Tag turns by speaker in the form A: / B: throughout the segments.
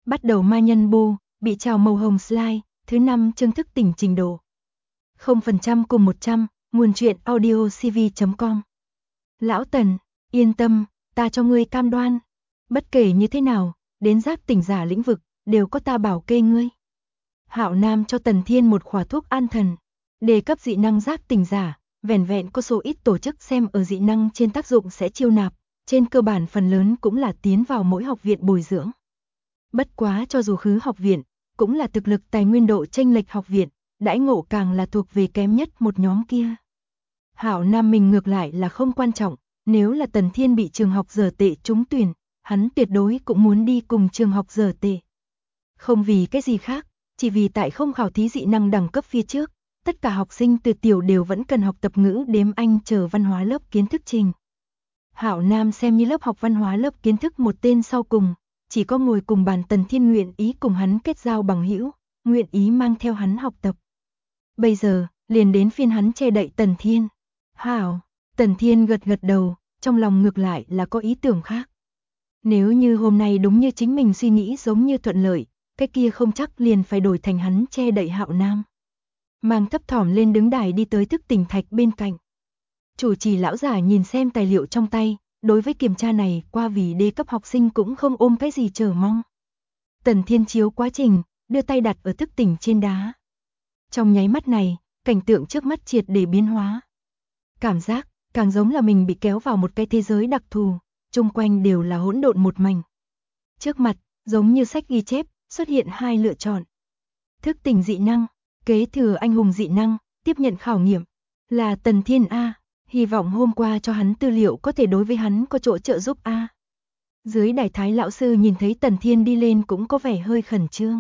A: Bắt đầu ma nhân bu, bị trào màu hồng slide, thứ 5 chương thức tỉnh trình độ. 0% cùng 100, nguồn truyện audio cv.com. Lão Tần, yên tâm, ta cho ngươi cam đoan. Bất kể như thế nào, đến giác tỉnh giả lĩnh vực, đều có ta bảo kê ngươi. Hạo Nam cho Tần Thiên một khỏa thuốc an thần. Đề cấp dị năng giác tỉnh giả, vẻn vẹn có số ít tổ chức xem ở dị năng trên tác dụng sẽ chiêu nạp, trên cơ bản phần lớn cũng là tiến vào mỗi học viện bồi dưỡng. Bất quá cho dù khứ học viện, cũng là thực lực tài nguyên độ chênh lệch học viện, đãi ngộ càng là thuộc về kém nhất một nhóm kia. Hạo Nam mình ngược lại là không quan trọng, nếu là Tần Thiên bị trường học dở tệ trúng tuyển, hắn tuyệt đối cũng muốn đi cùng trường học dở tệ. Không vì cái gì khác, chỉ vì tại không khảo thí dị năng đẳng cấp phía trước, tất cả học sinh từ tiểu đều vẫn cần học tập ngữ đếm Anh chờ văn hóa lớp kiến thức trình. Hạo Nam xem như lớp học văn hóa lớp kiến thức một tên sau cùng, chỉ có ngồi cùng bàn Tần Thiên nguyện ý cùng hắn kết giao bằng hữu, nguyện ý mang theo hắn học tập. Bây giờ, liền đến phiên hắn che đậy Tần Thiên. Hảo, Tần Thiên gật gật đầu, trong lòng ngược lại là có ý tưởng khác. Nếu như hôm nay đúng như chính mình suy nghĩ giống như thuận lợi, cái kia không chắc liền phải đổi thành hắn che đậy Hạo Nam. Mang thấp thỏm lên đứng đài đi tới thức tỉnh thạch bên cạnh. Chủ trì lão giả nhìn xem tài liệu trong tay, đối với kiểm tra này qua vì đê cấp học sinh cũng không ôm cái gì chờ mong. Tần Thiên chiếu quá trình, đưa tay đặt ở thức tỉnh trên đá. Trong nháy mắt này, cảnh tượng trước mắt triệt để biến hóa. Cảm giác, càng giống là mình bị kéo vào một cái thế giới đặc thù, chung quanh đều là hỗn độn một mảnh. Trước mặt, giống như sách ghi chép, xuất hiện hai lựa chọn. Thức tỉnh dị năng, kế thừa anh hùng dị năng, tiếp nhận khảo nghiệm, là Tần Thiên A, hy vọng hôm qua cho hắn tư liệu có thể đối với hắn có chỗ trợ giúp A. Dưới đài Thái lão sư nhìn thấy Tần Thiên đi lên cũng có vẻ hơi khẩn trương.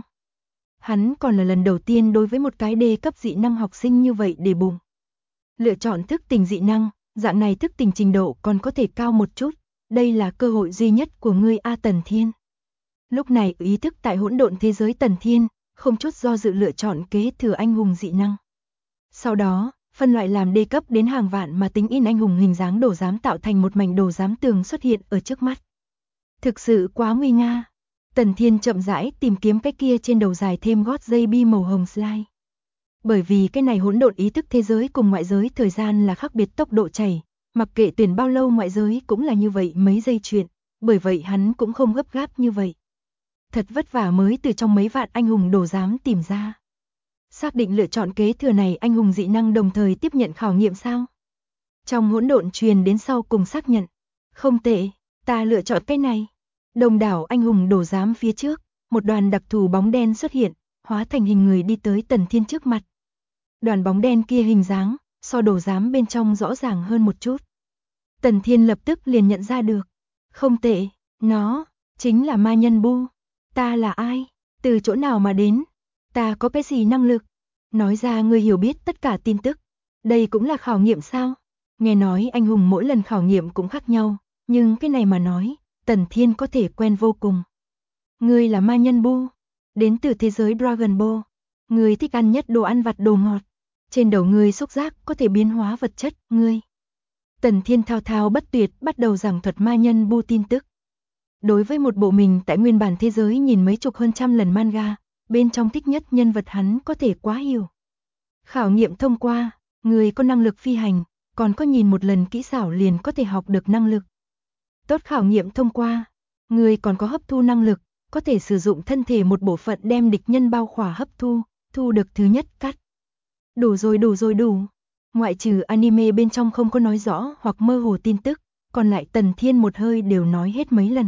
A: Hắn còn là lần đầu tiên đối với một cái đê cấp dị năng học sinh như vậy để bụng. Lựa chọn thức tỉnh dị năng, dạng này thức tỉnh trình độ còn có thể cao một chút, đây là cơ hội duy nhất của ngươi A Tần Thiên. Lúc này ý thức tại hỗn độn thế giới Tần Thiên, không chút do dự lựa chọn kế thừa anh hùng dị năng. Sau đó, phân loại làm đê cấp đến hàng vạn mà tính in anh hùng hình dáng đồ giám tạo thành một mảnh đồ giám tường xuất hiện ở trước mắt. Thực sự quá nguy nga. Tần Thiên chậm rãi tìm kiếm cái kia trên đầu dài thêm gót dây bi màu hồng slide. Bởi vì cái này hỗn độn ý thức thế giới cùng ngoại giới thời gian là khác biệt tốc độ chảy, mặc kệ tuyển bao lâu ngoại giới cũng là như vậy mấy giây chuyện, bởi vậy hắn cũng không gấp gáp như vậy. Thật vất vả mới từ trong mấy vạn anh hùng đồ giám tìm ra. Xác định lựa chọn kế thừa này anh hùng dị năng đồng thời tiếp nhận khảo nghiệm sao? Trong hỗn độn truyền đến sau cùng xác nhận. Không tệ, ta lựa chọn cái này. Đồng đảo anh hùng đồ giám phía trước, một đoàn đặc thù bóng đen xuất hiện, hóa thành hình người đi tới Tần Thiên trước mặt. Đoàn bóng đen kia hình dáng, so đồ giám bên trong rõ ràng hơn một chút. Tần Thiên lập tức liền nhận ra được. Không tệ, nó, chính là ma nhân bu. Ta là ai? Từ chỗ nào mà đến? Ta có cái gì năng lực? Nói ra ngươi hiểu biết tất cả tin tức. Đây cũng là khảo nghiệm sao? Nghe nói anh hùng mỗi lần khảo nghiệm cũng khác nhau, nhưng cái này mà nói, Tần Thiên có thể quen vô cùng. Ngươi là ma nhân bu, đến từ thế giới Dragon Ball. Ngươi thích ăn nhất đồ ăn vặt đồ ngọt. Trên đầu ngươi xúc giác có thể biến hóa vật chất, ngươi. Tần Thiên thao thao bất tuyệt bắt đầu giảng thuật ma nhân bu tin tức. Đối với một bộ mình tại nguyên bản thế giới nhìn mấy chục hơn trăm lần manga, bên trong thích nhất nhân vật hắn có thể quá hiểu. Khảo nghiệm thông qua, người có năng lực phi hành, còn có nhìn một lần kỹ xảo liền có thể học được năng lực. Tốt khảo nghiệm thông qua, người còn có hấp thu năng lực, có thể sử dụng thân thể một bộ phận đem địch nhân bao khỏa hấp thu, thu được thứ nhất cắt. Đủ rồi đủ rồi đủ. Ngoại trừ anime bên trong không có nói rõ hoặc mơ hồ tin tức, còn lại Tần Thiên một hơi đều nói hết mấy lần.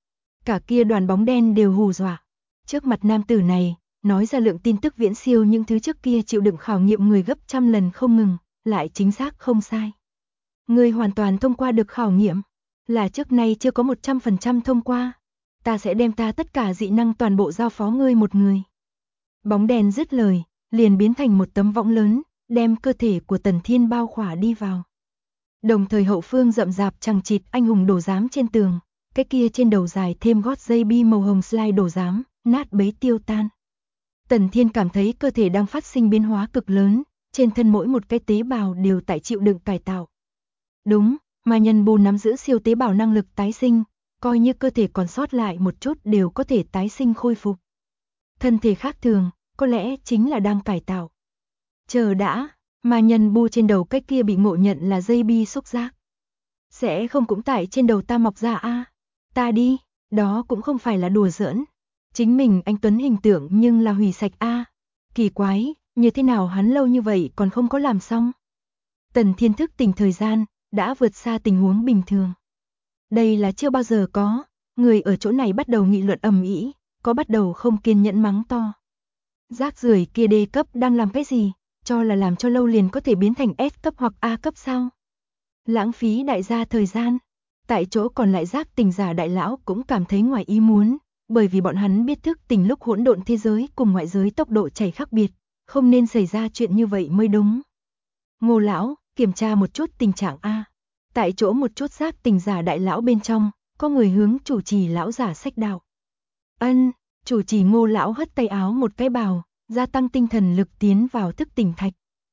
A: Cả kia đoàn bóng đen đều hù dọa. Trước mặt nam tử này, nói ra lượng tin tức viễn siêu những thứ trước kia chịu đựng khảo nghiệm người gấp trăm lần không ngừng, lại chính xác không sai. Người hoàn toàn thông qua được khảo nghiệm, là trước nay chưa có 100% thông qua. Ta sẽ đem ta tất cả dị năng toàn bộ giao phó ngươi một người. Bóng đèn dứt lời, liền biến thành một tấm võng lớn, đem cơ thể của Tần Thiên bao khỏa đi vào. Đồng thời hậu phương rậm rạp chằng chịt anh hùng đồ giám trên tường, cái kia trên đầu dài thêm gót dây bi màu hồng slide đồ giám, nát bấy tiêu tan. Tần Thiên cảm thấy cơ thể đang phát sinh biến hóa cực lớn, trên thân mỗi một cái tế bào đều tại chịu đựng cải tạo. Đúng, ma nhân bu nắm giữ siêu tế bào năng lực tái sinh, coi như cơ thể còn sót lại một chút đều có thể tái sinh khôi phục. Thân thể khác thường, có lẽ chính là đang cải tạo. Chờ đã, mà nhân bu trên đầu cái kia bị ngộ nhận là dây bi xúc giác. Sẽ không cũng tại trên đầu ta mọc ra a? Ta đi, đó cũng không phải là đùa giỡn. Chính mình anh Tuấn hình tượng nhưng là hủy sạch a. Kỳ quái, như thế nào hắn lâu như vậy còn không có làm xong? Tần Thiên thức tỉnh thời gian, đã vượt xa tình huống bình thường. Đây là chưa bao giờ có, người ở chỗ này bắt đầu nghị luận ầm ĩ, có bắt đầu không kiên nhẫn mắng to. Rác rưởi kia D cấp đang làm cái gì, cho là làm cho lâu liền có thể biến thành S cấp hoặc A cấp sao? Lãng phí đại gia thời gian. Tại chỗ còn lại giác tỉnh giả đại lão cũng cảm thấy ngoài ý muốn, bởi vì bọn hắn biết thức tỉnh lúc hỗn độn thế giới cùng ngoại giới tốc độ chảy khác biệt, không nên xảy ra chuyện như vậy mới đúng. Ngô lão, kiểm tra một chút tình trạng a. Tại chỗ một chút giác tỉnh giả đại lão bên trong, có người hướng chủ trì lão giả sách đạo. Ân, chủ trì Ngô lão hất tay áo một cái bào, gia tăng tinh thần lực tiến vào thức tỉnh thạch.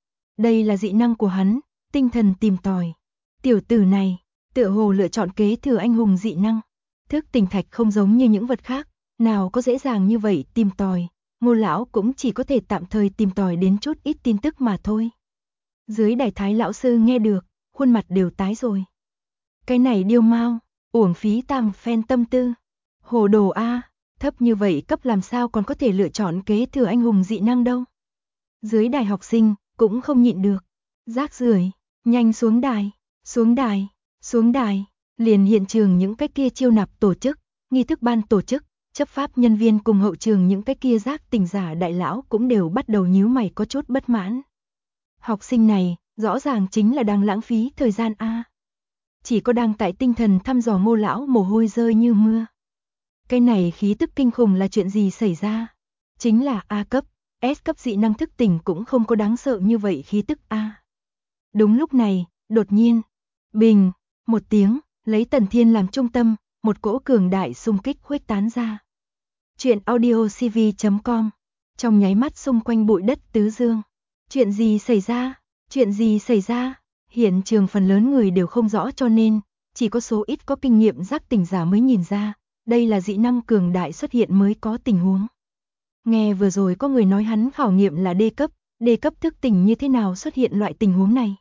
A: Đây là dị năng của hắn, tinh thần tìm tòi. Tiểu tử này, tựa hồ lựa chọn kế thừa anh hùng dị năng. Thức tỉnh thạch không giống như những vật khác, nào có dễ dàng như vậy tìm tòi, Ngô lão cũng chỉ có thể tạm thời tìm tòi đến chút ít tin tức mà thôi. Dưới đài Thái lão sư nghe được, khuôn mặt đều tái rồi. Cái này điêu mau, uổng phí tam phen tâm tư. Hồ đồ a, thấp như vậy cấp làm sao còn có thể lựa chọn kế thừa anh hùng dị năng đâu. Dưới đài học sinh, cũng không nhịn được. Rác rưởi, nhanh xuống đài, xuống đài, xuống đài. Liền hiện trường những cái kia chiêu nạp tổ chức, nghi thức ban tổ chức, chấp pháp nhân viên cùng hậu trường những cái kia giác tỉnh giả đại lão cũng đều bắt đầu nhíu mày có chút bất mãn. Học sinh này, rõ ràng chính là đang lãng phí thời gian a. Chỉ có đang tại tinh thần thăm dò Ngô lão mồ hôi rơi như mưa. Cái này khí tức kinh khủng là chuyện gì xảy ra? Chính là A cấp, S cấp dị năng thức tỉnh cũng không có đáng sợ như vậy khí tức a. Đúng lúc này, đột nhiên, bình, một tiếng, lấy Tần Thiên làm trung tâm, một cỗ cường đại xung kích khuếch tán ra. Chuyện audiocv.com. Trong nháy mắt xung quanh bụi đất tứ dương. Chuyện gì xảy ra? Chuyện gì xảy ra? Hiện trường phần lớn người đều không rõ cho nên, chỉ có số ít có kinh nghiệm giác tỉnh giả mới nhìn ra, đây là dị năng cường đại xuất hiện mới có tình huống. Nghe vừa rồi có người nói hắn khảo nghiệm là D cấp thức tỉnh như thế nào xuất hiện loại tình huống này.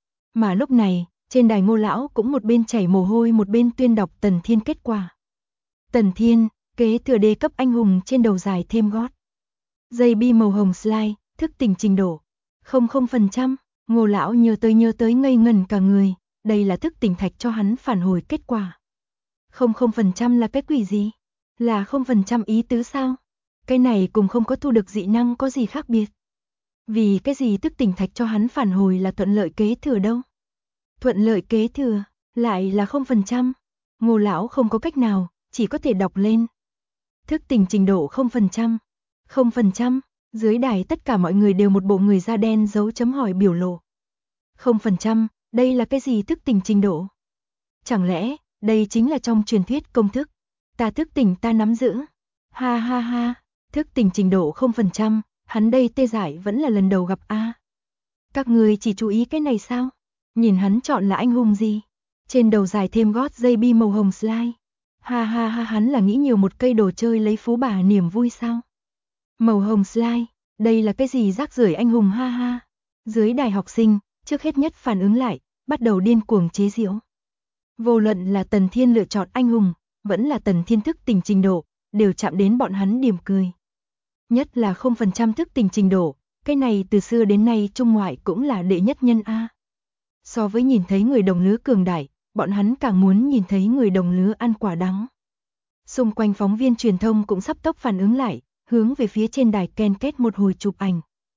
A: Mà lúc này, trên đài Ngô lão cũng một bên chảy mồ hôi một bên tuyên đọc Tần Thiên kết quả. Tần Thiên, kế thừa D cấp anh hùng trên đầu dài thêm gót. Dây bi màu hồng slide, thức tỉnh trình độ 00%, Ngô lão nhớ tới ngây ngẩn cả người, đây là thức tỉnh thạch cho hắn phản hồi kết quả. 00% là cái quỷ gì? Là 0% ý tứ sao? Cái này cùng không có thu được dị năng có gì khác biệt? Vì cái gì thức tỉnh thạch cho hắn phản hồi là thuận lợi kế thừa đâu? Thuận lợi kế thừa, lại là 0%. Ngô lão không có cách nào, chỉ có thể đọc lên. Thức tỉnh trình độ 0%. 0%, dưới đài tất cả mọi người đều một bộ người da đen dấu chấm hỏi biểu lộ. 0%, đây là cái gì thức tỉnh trình độ? Chẳng lẽ, đây chính là trong truyền thuyết công thức? Ta thức tỉnh ta nắm giữ. Ha ha ha, thức tỉnh trình độ 0%, hắn đây tê dại vẫn là lần đầu gặp a. Các người chỉ chú ý cái này sao? Nhìn hắn chọn là anh hùng gì? Trên đầu dài thêm gót dây bi màu hồng slide. Ha ha ha, hắn là nghĩ nhiều một cây đồ chơi lấy phú bà niềm vui sao? Màu hồng slide, đây là cái gì rác rưởi anh hùng ha ha. Dưới đài học sinh, trước hết nhất phản ứng lại, bắt đầu điên cuồng chế giễu. Vô luận là Tần Thiên lựa chọn anh hùng, vẫn là Tần Thiên thức tỉnh trình độ, đều chạm đến bọn hắn điểm cười. Nhất là 0% thức tỉnh trình độ, cái này từ xưa đến nay trung ngoại cũng là đệ nhất nhân a. So với nhìn thấy người đồng lứa cường đại, bọn hắn càng muốn nhìn thấy người đồng lứa ăn quả đắng. Xung quanh phóng viên truyền thông cũng sắp tốc phản ứng lại, hướng về phía trên đài ken kết một hồi chụp ảnh.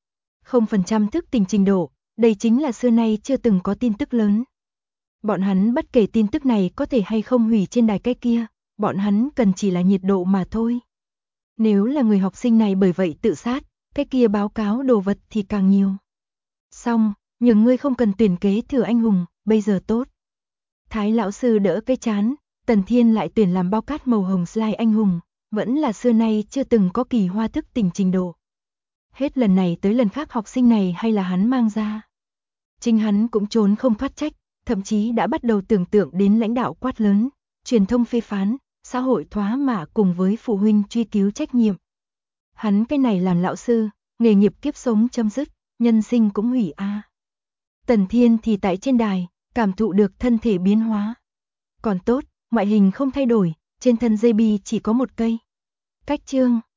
A: 0% thức tỉnh trình độ, đây chính là xưa nay chưa từng có tin tức lớn. Bọn hắn bất kể tin tức này có thể hay không hủy trên đài cái kia, bọn hắn cần chỉ là nhiệt độ mà thôi. Nếu là người học sinh này bởi vậy tự sát, cái kia báo cáo đồ vật thì càng nhiều. Xong, nhưng ngươi không cần tuyển kế thừa anh hùng, bây giờ tốt. Thái lão sư đỡ cái chán, Tần Thiên lại tuyển làm bao cát màu hồng slide anh hùng, vẫn là xưa nay chưa từng có kỳ hoa thức tỉnh trình độ. Hết lần này tới lần khác học sinh này hay là hắn mang ra. Chính hắn cũng trốn không thoát trách, thậm chí đã bắt đầu tưởng tượng đến lãnh đạo quát lớn, truyền thông phê phán, xã hội thoá mạ cùng với phụ huynh truy cứu trách nhiệm. Hắn cái này làm lão sư, nghề nghiệp kiếp sống chấm dứt, nhân sinh cũng hủy a. Tần Thiên thì tại trên đài, cảm thụ được thân thể biến hóa. Còn tốt, ngoại hình không thay đổi, trên thân JB chỉ có một cây. Cách chương